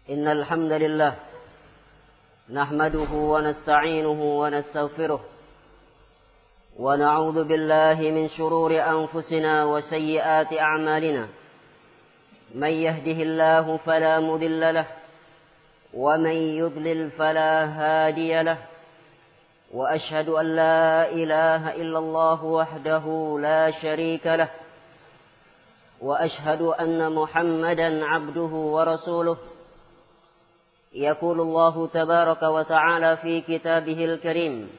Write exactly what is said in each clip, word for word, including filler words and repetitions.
إن الحمد لله نحمده ونستعينه ونستغفره ونعوذ بالله من شرور أنفسنا وسيئات أعمالنا من يهده الله فلا مضل له ومن يضلل فلا هادي له وأشهد أن لا إله إلا الله وحده لا شريك له وأشهد أن محمدا عبده ورسوله يقول الله تبارك وتعالى في كتابه الكريم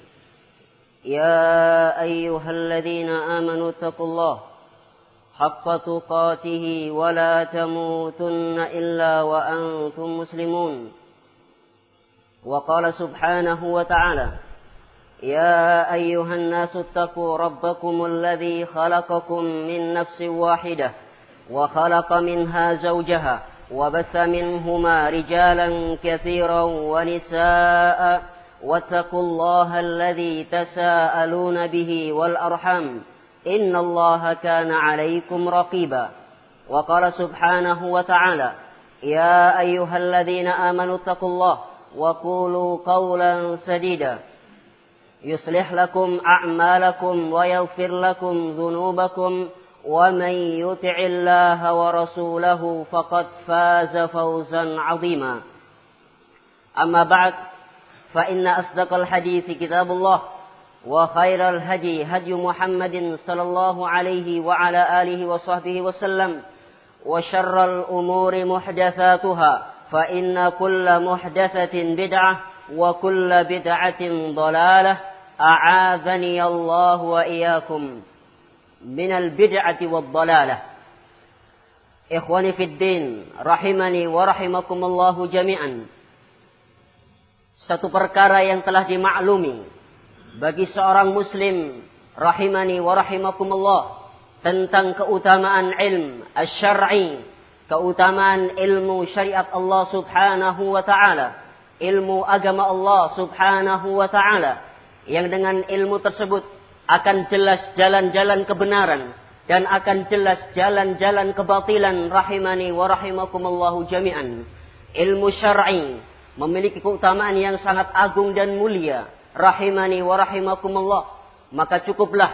يا أيها الذين آمنوا اتقوا الله حق تقاته ولا تموتن إلا وأنتم مسلمون وقال سبحانه وتعالى يا أيها الناس اتقوا ربكم الذي خلقكم من نفس واحدة وخلق منها زوجها وبث منهما رجالا كثيرا ونساء واتقوا الله الذي تساءلون به والأرحام إن الله كان عليكم رقيبا وقال سبحانه وتعالى يا أيها الذين آمنوا اتقوا الله وقولوا قولا سديدا يصلح لكم أعمالكم ويغفر لكم ذنوبكم ومن يطع الله ورسوله فقد فاز فوزا عظيما أما بعد فإن أصدق الحديث كتاب الله وخير الهدي هدي محمد صلى الله عليه وعلى آله وصحبه وسلم وشر الأمور محدثاتها فإن كل محدثة بدعة وكل بدعة ضلالة أعاذني الله وإياكم من البدعة والضلالة. إخواني في الدين rahimani wa rahimakumullahu jami'an. Satu perkara yang telah dimaklumi bagi seorang muslim rahimani wa rahimakumullah tentang keutamaan ilmu asy-syar'i, keutamaan ilmu syariat Allah Subhanahu wa taala, ilmu agama Allah Subhanahu wa taala, yang dengan ilmu tersebut akan jelas jalan-jalan kebenaran dan akan jelas jalan-jalan kebatilan rahimani wa rahimakumullahu jami'an. Ilmu syar'i memiliki keutamaan yang sangat agung dan mulia rahimani wa rahimakumullah. Maka cukuplah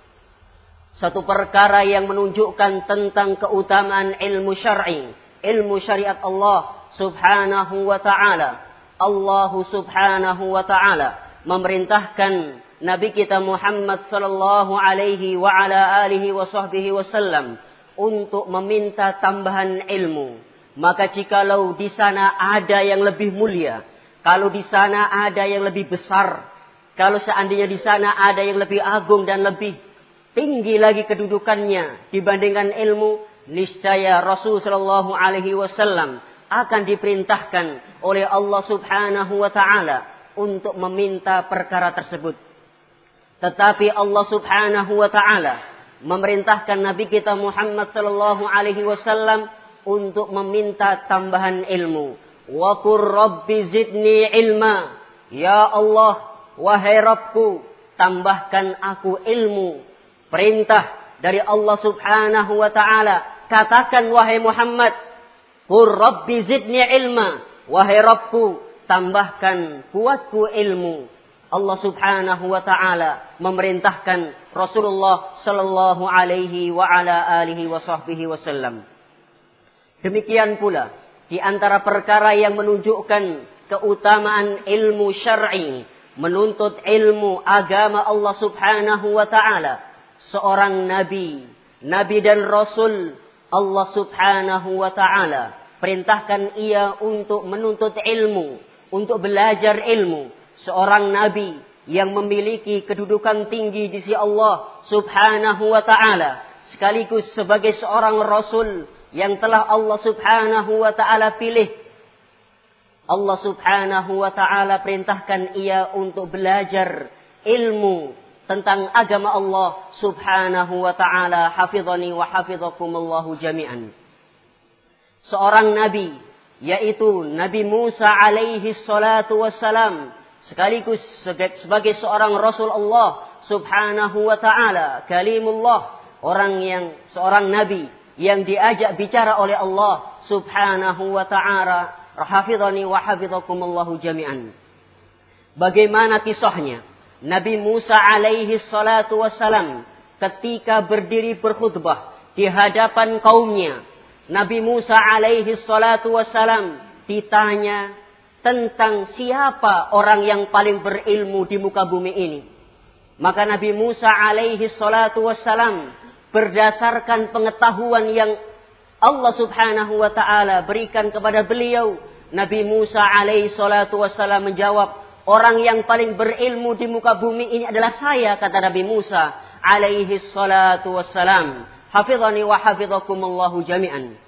satu perkara yang menunjukkan tentang keutamaan ilmu syar'i, ilmu syariat Allah Subhanahu wa ta'ala. Allah Subhanahu wa ta'ala memerintahkan Nabi kita Muhammad sallallahu alaihi wa ala alihi wa sahbihi wasallam untuk meminta tambahan ilmu. Maka jikalau di sana ada yang lebih mulia, kalau di sana ada yang lebih besar, kalau seandainya di sana ada yang lebih agung dan lebih tinggi lagi kedudukannya dibandingkan ilmu, niscaya Rasul sallallahu alaihi wasallam akan diperintahkan oleh Allah Subhanahu wa taala untuk meminta perkara tersebut. Tetapi Allah Subhanahu wa ta'ala memerintahkan Nabi kita Muhammad sallallahu alaihi wasallam untuk meminta tambahan ilmu. Wa qur rabbi zidni ilma. Ya Allah, wahai Rabbku, tambahkan aku ilmu. Perintah dari Allah Subhanahu wa ta'ala. Katakan wahai Muhammad, qur rabbi zidni ilma. Wahai Rabbku, tambahkan buatku ilmu. Allah Subhanahu wa ta'ala memerintahkan Rasulullah sallallahu alaihi wa ala alihi wa sahbihi wasallam. Demikian pula di antara perkara yang menunjukkan keutamaan ilmu syar'i, menuntut ilmu agama Allah Subhanahu wa ta'ala, seorang nabi, nabi dan rasul Allah Subhanahu wa ta'ala perintahkan ia untuk menuntut ilmu, untuk belajar ilmu. Seorang nabi yang memiliki kedudukan tinggi di sisi Allah Subhanahu wa ta'ala, sekaligus sebagai seorang rasul yang telah Allah Subhanahu wa ta'ala pilih. Allah Subhanahu wa ta'ala perintahkan ia untuk belajar ilmu tentang agama Allah Subhanahu wa ta'ala. Hafizani wa hafizakumullahu jami'an. Seorang nabi, yaitu Nabi Musa alaihi salatu wassalam, sekaligus sebagai seorang Rasul Allah Subhanahu wa ta'ala, kalimullah, orang yang seorang nabi yang diajak bicara oleh Allah Subhanahu wa ta'ala Hafidhani wa hafidhakumullahu jami'an. Bagaimana kisahnya? Nabi Musa alaihi salatu wassalam ketika berdiri berkhutbah di hadapan kaumnya. Nabi Musa alaihi salatu wassalam ditanya tentang siapa orang yang paling berilmu di muka bumi ini. Maka Nabi Musa alaihi salatu wassalam berdasarkan pengetahuan yang Allah subhanahu wa ta'ala berikan kepada beliau, Nabi Musa alaihi salatu wassalam menjawab, orang yang paling berilmu di muka bumi ini adalah saya, kata Nabi Musa alaihi salatu wassalam. Hafidhani wa hafidhakumullahu jami'an.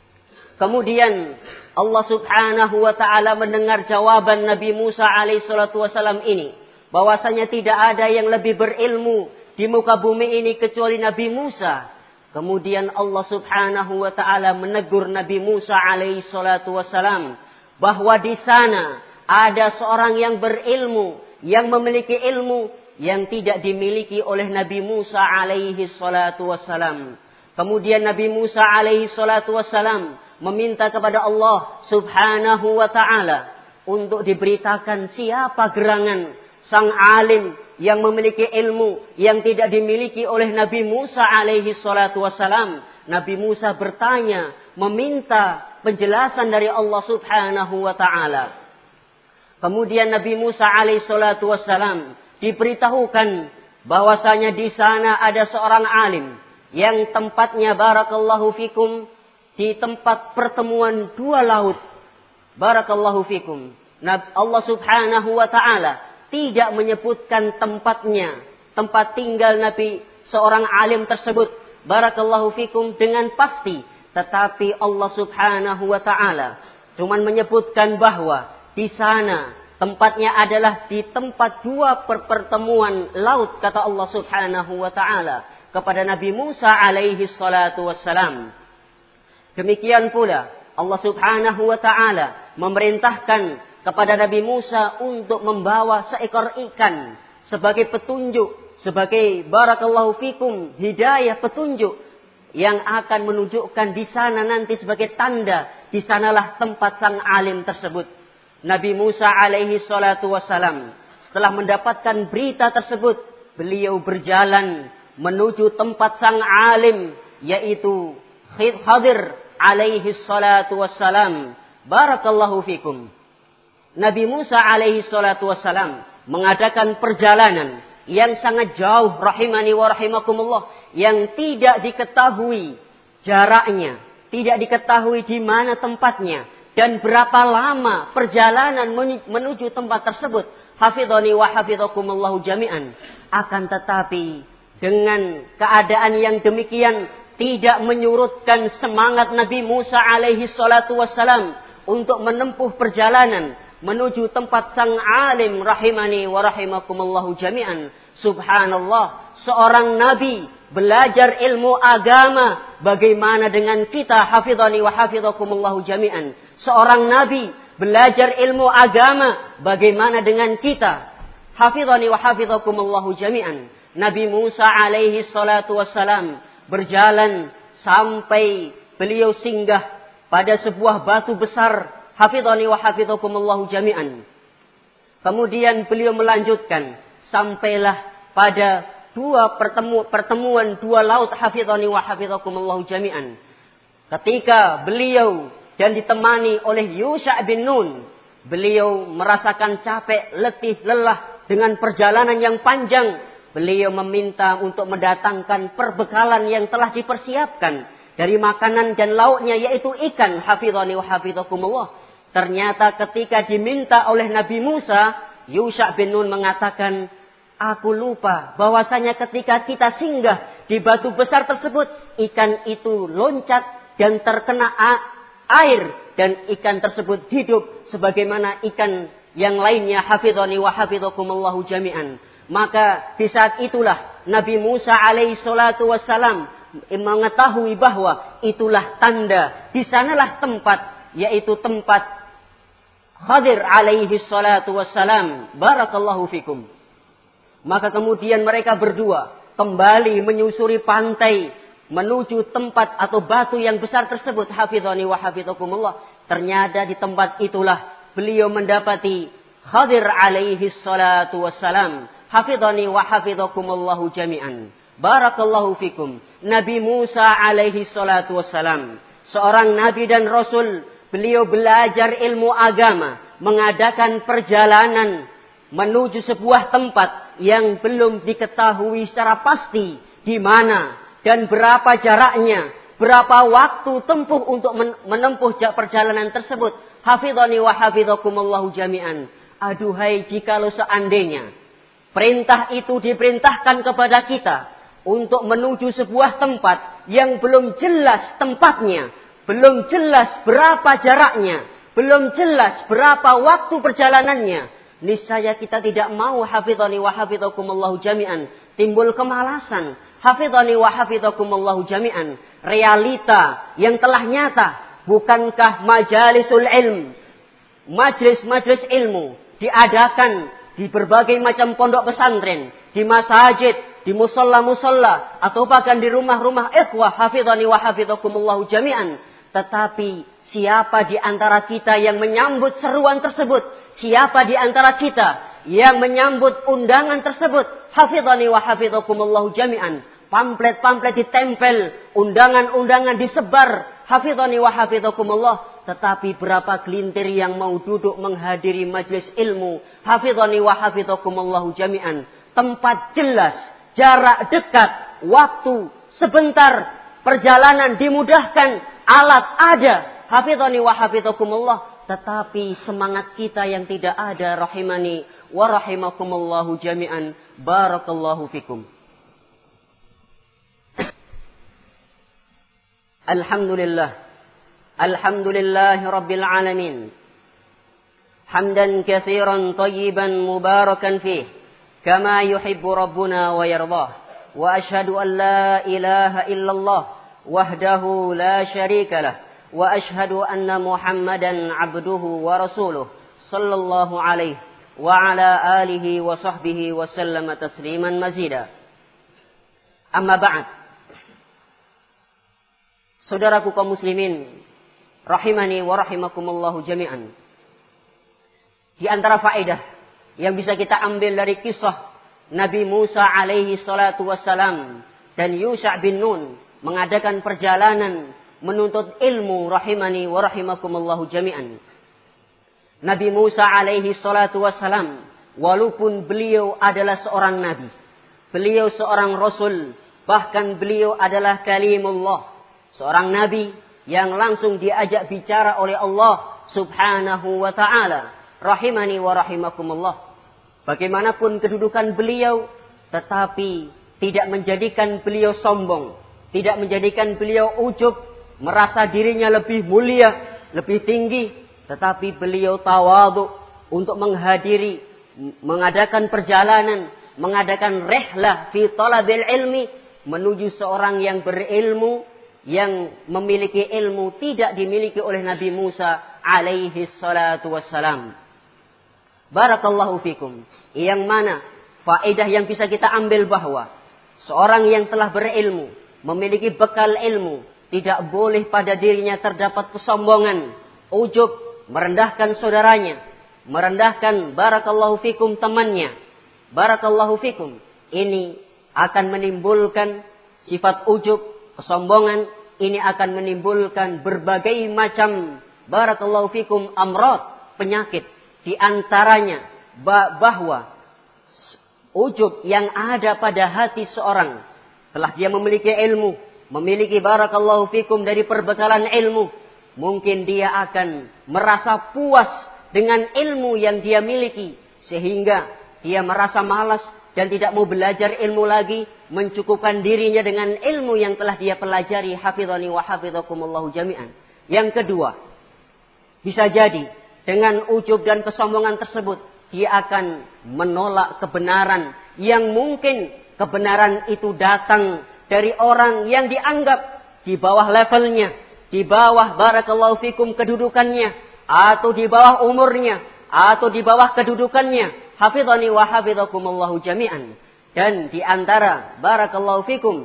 Kemudian Allah subhanahu wa ta'ala mendengar jawaban Nabi Musa alaihi salatu wassalam ini, bahwasanya tidak ada yang lebih berilmu di muka bumi ini kecuali Nabi Musa. Kemudian Allah subhanahu wa ta'ala menegur Nabi Musa alaihi salatu wassalam bahwa di sana ada seorang yang berilmu, yang memiliki ilmu yang tidak dimiliki oleh Nabi Musa alaihi salatu wassalam. Kemudian Nabi Musa alaihi salatu wassalam meminta kepada Allah subhanahu wa ta'ala untuk diberitakan siapa gerangan sang alim yang memiliki ilmu yang tidak dimiliki oleh Nabi Musa alaihi salatu wassalam. Nabi Musa bertanya, meminta penjelasan dari Allah subhanahu wa ta'ala. Kemudian Nabi Musa alaihi salatu wassalam diberitahukan bahwasanya di sana ada seorang alim yang tempatnya barakallahu fikum di tempat pertemuan dua laut. Barakallahu fikum. Allah subhanahu wa ta'ala tidak menyebutkan tempatnya, tempat tinggal Nabi seorang alim tersebut, barakallahu fikum, dengan pasti. Tetapi Allah subhanahu wa ta'ala cuman menyebutkan bahwa di sana tempatnya adalah di tempat dua pertemuan laut, kata Allah subhanahu wa ta'ala kepada Nabi Musa alaihi salatu wassalam. Demikian pula Allah subhanahu wa ta'ala memerintahkan kepada Nabi Musa untuk membawa seekor ikan sebagai petunjuk, sebagai barakallahu fikum hidayah petunjuk yang akan menunjukkan di sana nanti sebagai tanda di sanalah tempat sang alim tersebut. Nabi Musa alaihi salatu wassalam setelah mendapatkan berita tersebut, beliau berjalan menuju tempat sang alim, yaitu Khadir alaihi salatu wassalam. Barakallahu fikum. Nabi Musa alaihi salatu wassalam mengadakan perjalanan yang sangat jauh, rahimani wa rahimakumullah, yang tidak diketahui jaraknya, tidak diketahui di mana tempatnya dan berapa lama perjalanan menuju tempat tersebut. Hafidhani wa hafidhakumullahu jami'an. Akan tetapi dengan keadaan yang demikian tidak menyurutkan semangat Nabi Musa alaihi salatu wassalam untuk menempuh perjalanan menuju tempat sang alim, rahimani wa rahimakumullahu jami'an. Subhanallah, seorang nabi belajar ilmu agama, bagaimana dengan kita, hafidhani wa hafidhakumullahu jami'an. Seorang nabi belajar ilmu agama, bagaimana dengan kita, hafidhani wa hafidhakumullahu jami'an. Nabi Musa alaihi salatu wassalam berjalan sampai beliau singgah pada sebuah batu besar, hafidhani wa hafidhakumullahu jami'an. Kemudian beliau melanjutkan sampailah pada dua pertemu, pertemuan dua laut, hafidhani wa hafidhakumullahu jami'an. Ketika beliau dan ditemani oleh Yusha bin Nun, beliau merasakan capek, letih, lelah dengan perjalanan yang panjang. Beliau meminta untuk mendatangkan perbekalan yang telah dipersiapkan dari makanan dan lauknya, yaitu ikan, hafidhani wa hafidhakumullah. Ternyata ketika diminta oleh Nabi Musa, Yusha bin Nun mengatakan, aku lupa bahwasanya ketika kita singgah di batu besar tersebut, ikan itu loncat dan terkena air dan ikan tersebut hidup sebagaimana ikan yang lainnya, hafidhani wa hafidhakumullahu jami'an. Maka di saat itulah Nabi Musa alaihi salatu wassalam mengetahui bahwa itulah tanda, di sanalah tempat, yaitu tempat Khadir alaihi salatu wassalam. Barakallahu fikum. Maka kemudian mereka berdua kembali menyusuri pantai menuju tempat atau batu yang besar tersebut, hafidhani wa hafidhakumullah. Ternyata di tempat itulah beliau mendapati Khadir alaihi salatu wassalam. Hafidhani wa hafidhakumullahu jami'an. Barakallahu fikum. Nabi Musa alaihi salatu wassalam, seorang nabi dan rasul, beliau belajar ilmu agama, mengadakan perjalanan menuju sebuah tempat yang belum diketahui secara pasti di mana dan berapa jaraknya, berapa waktu tempuh untuk menempuh perjalanan tersebut. Hafidhani wa hafidhakumullahu jami'an. Aduhai jikalau seandainya perintah itu diperintahkan kepada kita untuk menuju sebuah tempat yang belum jelas tempatnya, belum jelas berapa jaraknya, belum jelas berapa waktu perjalanannya, niscaya kita tidak mau. Hafidhani wa hafidhakumullahu jami'an. Timbul kemalasan. Hafidhani wa hafidhakumullahu jami'an. Realita yang telah nyata. Bukankah majalisul ilm, majlis-majlis ilmu diadakan di berbagai macam pondok pesantren, di masjid, di musalla-musalla, atau bahkan di rumah-rumah ikhwah. Hafidhani wa hafidhakumullahu jami'an. Tetapi siapa di antara kita yang menyambut seruan tersebut? Siapa di antara kita yang menyambut undangan tersebut? Hafidhani wa hafidhakumullahu jami'an. Pamflet-pamflet ditempel, undangan-undangan disebar. Hafidhani wa hafidhakumullah. Tetapi berapa gelintir yang mau duduk menghadiri majlis ilmu? Hafidhani wa hafidhakumullahu jami'an. Tempat jelas, jarak dekat, waktu sebentar, perjalanan dimudahkan, alat ada. Hafidhani wa hafidhakumullah. Tetapi semangat kita yang tidak ada. Rahimani wa rahimakumullahu jami'an. Barakallahu fikum. Alhamdulillah. Alhamdulillahi rabbil alamin. Hamdan katsiran tayyiban mubarakan fih. Kama yuhibbu rabbuna wa yardah. Wa ashhadu an la ilaha illallah. Wahdahu la syarika lah. Wa ashhadu anna Muhammadan abduhu wa rasuluh. Sallallahu alaihi wa ala alihi wa sahbihi wa sallama tasliman mazida. Amma ba'd. Saudaraku kaum muslimin, rahimani wa rahimakumullahu jami'an. Di antara faedah yang bisa kita ambil dari kisah Nabi Musa alaihi salatu wassalam dan Yusha' bin Nun mengadakan perjalanan menuntut ilmu, rahimani wa rahimakumullahu jami'an. Nabi Musa alaihi salatu wassalam, walaupun beliau adalah seorang nabi, beliau seorang rasul, bahkan beliau adalah kalimullah, seorang nabi yang langsung diajak bicara oleh Allah subhanahu wa ta'ala. Rahimani wa rahimakumullah. Bagaimanapun kedudukan beliau, tetapi tidak menjadikan beliau sombong, tidak menjadikan beliau ujub, merasa dirinya lebih mulia, lebih tinggi, tetapi beliau tawadhu untuk menghadiri, mengadakan perjalanan, mengadakan rihlah fi talabil ilmi, menuju seorang yang berilmu, yang memiliki ilmu tidak dimiliki oleh Nabi Musa alaihi salatu wassalam. Barakallahu fikum. Yang mana faedah yang bisa kita ambil bahwa seorang yang telah berilmu, memiliki bekal ilmu, tidak boleh pada dirinya terdapat kesombongan, ujub, merendahkan saudaranya, merendahkan barakallahu fikum temannya. Barakallahu fikum. Ini akan menimbulkan sifat ujub, kesombongan. Ini akan menimbulkan berbagai macam barakallahu fikum amrad, penyakit. Di antaranya bahwa ujub yang ada pada hati seorang, telah dia memiliki ilmu, memiliki barakallahu fikum dari perbekalan ilmu, mungkin dia akan merasa puas dengan ilmu yang dia miliki, sehingga dia merasa malas dan tidak mau belajar ilmu lagi, mencukupkan dirinya dengan ilmu yang telah dia pelajari. Hafidhani wa hafidhakumullahu jami'an. Yang kedua, bisa jadi dengan ujub dan kesombongan tersebut, dia akan menolak kebenaran yang mungkin kebenaran itu datang dari orang yang dianggap di bawah levelnya, di bawah barakallahu fikum kedudukannya, atau di bawah umurnya, atau di bawah kedudukannya. Hafidhani wa hafidhakumullahu jami'an. Dan di antara barakallahu fikum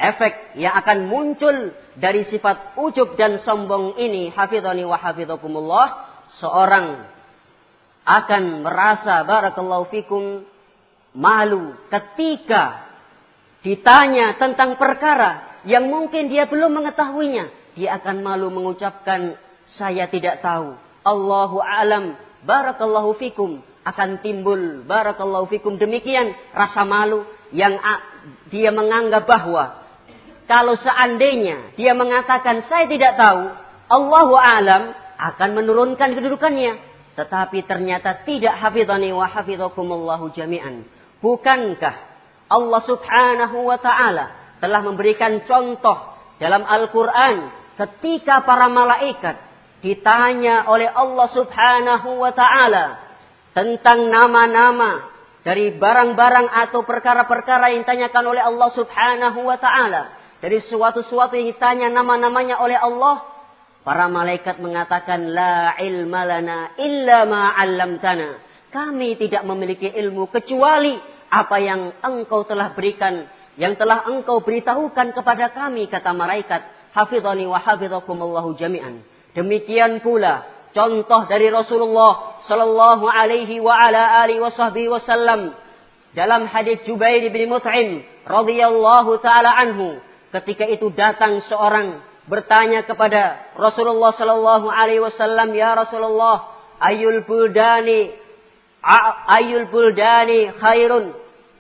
efek yang akan muncul dari sifat ujub dan sombong ini, hafizani wa hafizakumullah, seorang akan merasa barakallahu fikum malu ketika ditanya tentang perkara yang mungkin dia belum mengetahuinya. Dia akan malu mengucapkan saya tidak tahu. Allahu a'lam, barakallahu fikum. Akan timbul barakallahu fikum demikian rasa malu yang dia menganggap bahwa kalau seandainya dia mengatakan saya tidak tahu, Allahu a'lam, akan menurunkan kedudukannya. Tetapi ternyata tidak, hafizani wa hafizakumullahu jami'an. Bukankah Allah subhanahu wa ta'ala telah memberikan contoh dalam Al-Quran ketika para malaikat ditanya oleh Allah subhanahu wa ta'ala tentang nama-nama dari barang-barang atau perkara-perkara yang ditanyakan oleh Allah subhanahu wa ta'ala. Dari suatu-suatu yang ditanya nama-namanya oleh Allah, para malaikat mengatakan, La ilma lana illa ma'allamtana. Kami tidak memiliki ilmu kecuali apa yang engkau telah berikan, yang telah engkau beritahukan kepada kami, kata malaikat. Hafizani wa hafizakumullahu jami'an. Demikian pula contoh dari Rasulullah sallallahu alaihi wa ala alihi wasahbihi wasallam dalam hadis Jubair bin Mut'im radhiyallahu taala anhu, ketika itu datang seorang bertanya kepada Rasulullah sallallahu alaihi wasallam, ya Rasulullah, ayul buldani ayul buldani khairun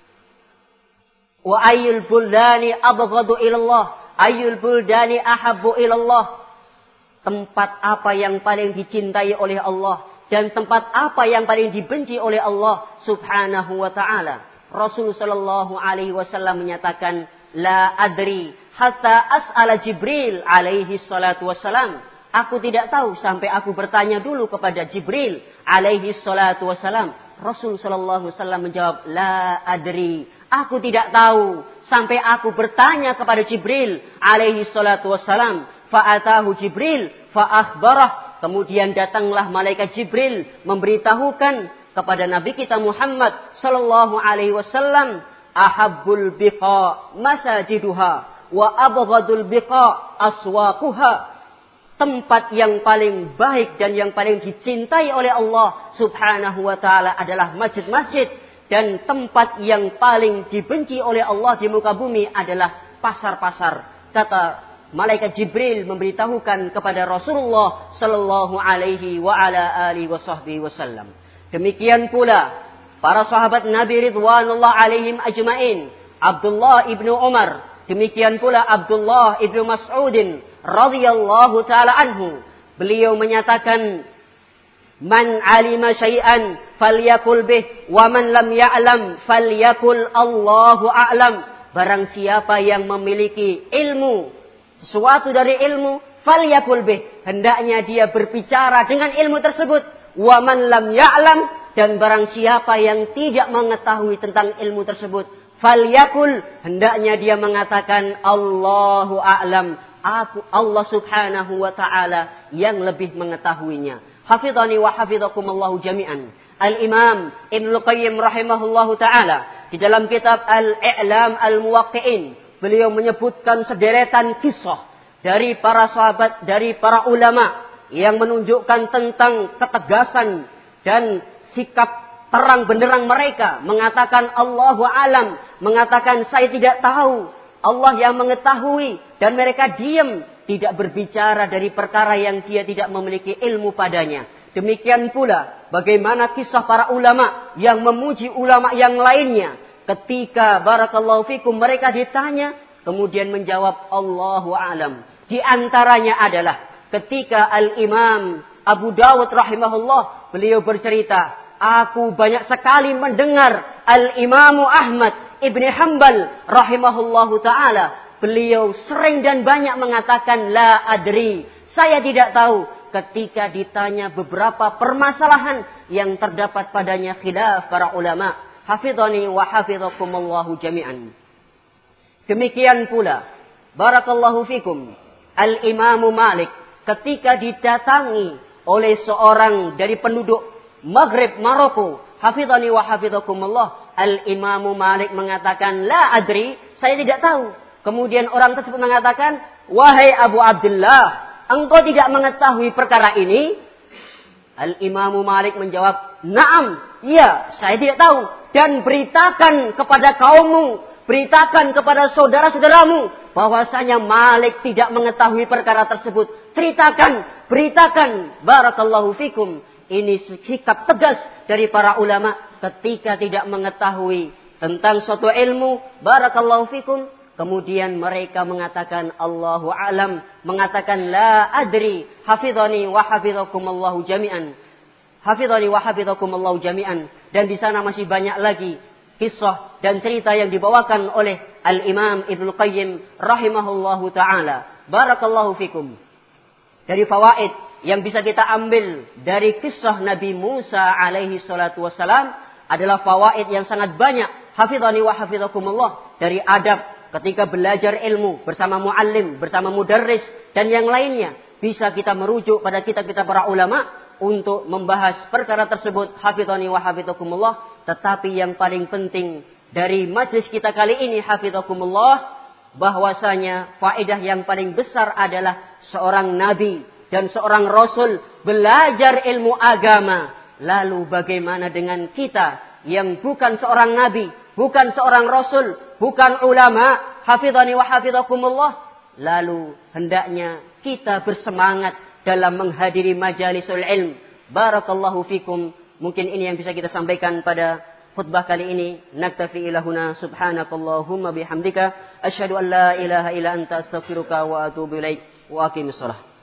wa ayul buldani abghadu ilallah, ayul buldani ahabbu ilallah. Tempat apa yang paling dicintai oleh Allah dan tempat apa yang paling dibenci oleh Allah subhanahu wa ta'ala. Rasul sallallahu alaihi wasallam menyatakan, la adri hatta as'ala Jibril alaihi salatu wassalam. Aku tidak tahu sampai aku bertanya dulu kepada Jibril alaihi salatu wassalam. Rasul sallallahu alaihi wasallam menjawab, la adri. Aku tidak tahu sampai aku bertanya kepada Jibril alaihi salatu wassalam. Fa'atahu Jibril fa'akhbarah. Kemudian datanglah malaikat Jibril memberitahukan kepada Nabi kita Muhammad sallallahu alaihi wasallam, ahabbul biqa masajiduha wa abghadul biqa aswaquha. Tempat yang paling baik dan yang paling dicintai oleh Allah subhanahu wa ta'ala adalah masjid-masjid. Dan tempat yang paling dibenci oleh Allah di muka bumi adalah pasar-pasar. Kata malaikat Jibril memberitahukan kepada Rasulullah sallallahu alaihi wa ala alihi wasahbihi wasallam. Demikian pula para sahabat Nabi ridwanullah alaihim ajmain, Abdullah ibnu Umar, demikian pula Abdullah ibnu Mas'udin radhiyallahu taala anhu. Beliau menyatakan, man alima syai'an falyakul bih wa man lam ya'lam falyakul Allahu a'lam. Barang siapa yang memiliki ilmu, sesuatu dari ilmu, falyakul bih, hendaknya dia berbicara dengan ilmu tersebut. Wa man lam ya'lam, dan barang siapa yang tidak mengetahui tentang ilmu tersebut, falyakul, hendaknya dia mengatakan Allahu a'lam, aku Allah subhanahu wa ta'ala yang lebih mengetahuinya. Hafizani wa hafizakumullahu jami'an. Al-Imam Ibnu Qayyim rahimahullahu ta'ala di dalam kitab Al-I'lam Al-Muwaqqi'in, beliau menyebutkan sederetan kisah dari para sahabat, dari para ulama yang menunjukkan tentang ketegasan dan sikap terang benderang mereka. Mengatakan Allahu alam, mengatakan saya tidak tahu. Allah yang mengetahui, dan mereka diam, tidak berbicara dari perkara yang dia tidak memiliki ilmu padanya. Demikian pula bagaimana kisah para ulama yang memuji ulama yang lainnya. Ketika barakallahu fikum mereka ditanya, kemudian menjawab Allahu a'lam. Di antaranya adalah ketika Al-Imam Abu Dawud rahimahullah, beliau bercerita, aku banyak sekali mendengar Al-Imamu Ahmad Ibn Hanbal rahimahullahu ta'ala, beliau sering dan banyak mengatakan la adri, saya tidak tahu, ketika ditanya beberapa permasalahan yang terdapat padanya khilaf para ulama. Hafidhani wa hafidhakumullahu jami'an. Demikian pula barakallahu fikum Al-Imamu Malik ketika didatangi oleh seorang dari penduduk Maghrib Maroko, hafidhani wa hafidhakumullah, Al-Imamu Malik mengatakan la adri, saya tidak tahu. Kemudian orang tersebut mengatakan, wahai Abu Abdullah, engkau tidak mengetahui perkara ini? Al-Imamu Malik menjawab, naam, iya, saya tidak tahu. Dan beritakan kepada kaummu, beritakan kepada saudara-saudaramu, bahwasanya Malik tidak mengetahui perkara tersebut. Ceritakan, beritakan, barakallahu fikum. Ini sikap tegas dari para ulama ketika tidak mengetahui tentang suatu ilmu, barakallahu fikum. Kemudian mereka mengatakan Allahu a'lam, mengatakan la adri, hafidhani wa hafidhakumullahu jami'an. Hafidhani wa hafidhakumullahu jami'an. Dan di sana masih banyak lagi kisah dan cerita yang dibawakan oleh Al-Imam Ibnu Qayyim rahimahullahu taala. Barakallahu fikum. Dari fawaid yang bisa kita ambil dari kisah Nabi Musa alaihi salatu wassalam adalah fawaid yang sangat banyak. Hafidhani wa hafidhakumullah. Dari adab ketika belajar ilmu bersama muallim, bersama mudarris dan yang lainnya, bisa kita merujuk pada kitab-kitab para ulama untuk membahas perkara tersebut. Hafidhani wa hafidhakumullah. Tetapi yang paling penting dari majlis kita kali ini, hafidhakumullah, bahwasanya faedah yang paling besar adalah seorang nabi dan seorang rasul belajar ilmu agama. Lalu bagaimana dengan kita yang bukan seorang nabi, bukan seorang rasul, bukan ulama, hafidhani wa hafidhakumullah. Lalu hendaknya kita bersemangat dalam menghadiri majalisul ilm. Barakallahu fikum. Mungkin ini yang bisa kita sampaikan pada khutbah kali ini. Naktafi ilahuna subhanakallahumma bihamdika. Asyhadu an la ilaha illa anta astaghfiruka wa atubu ilaik. Wa aqimus shalah.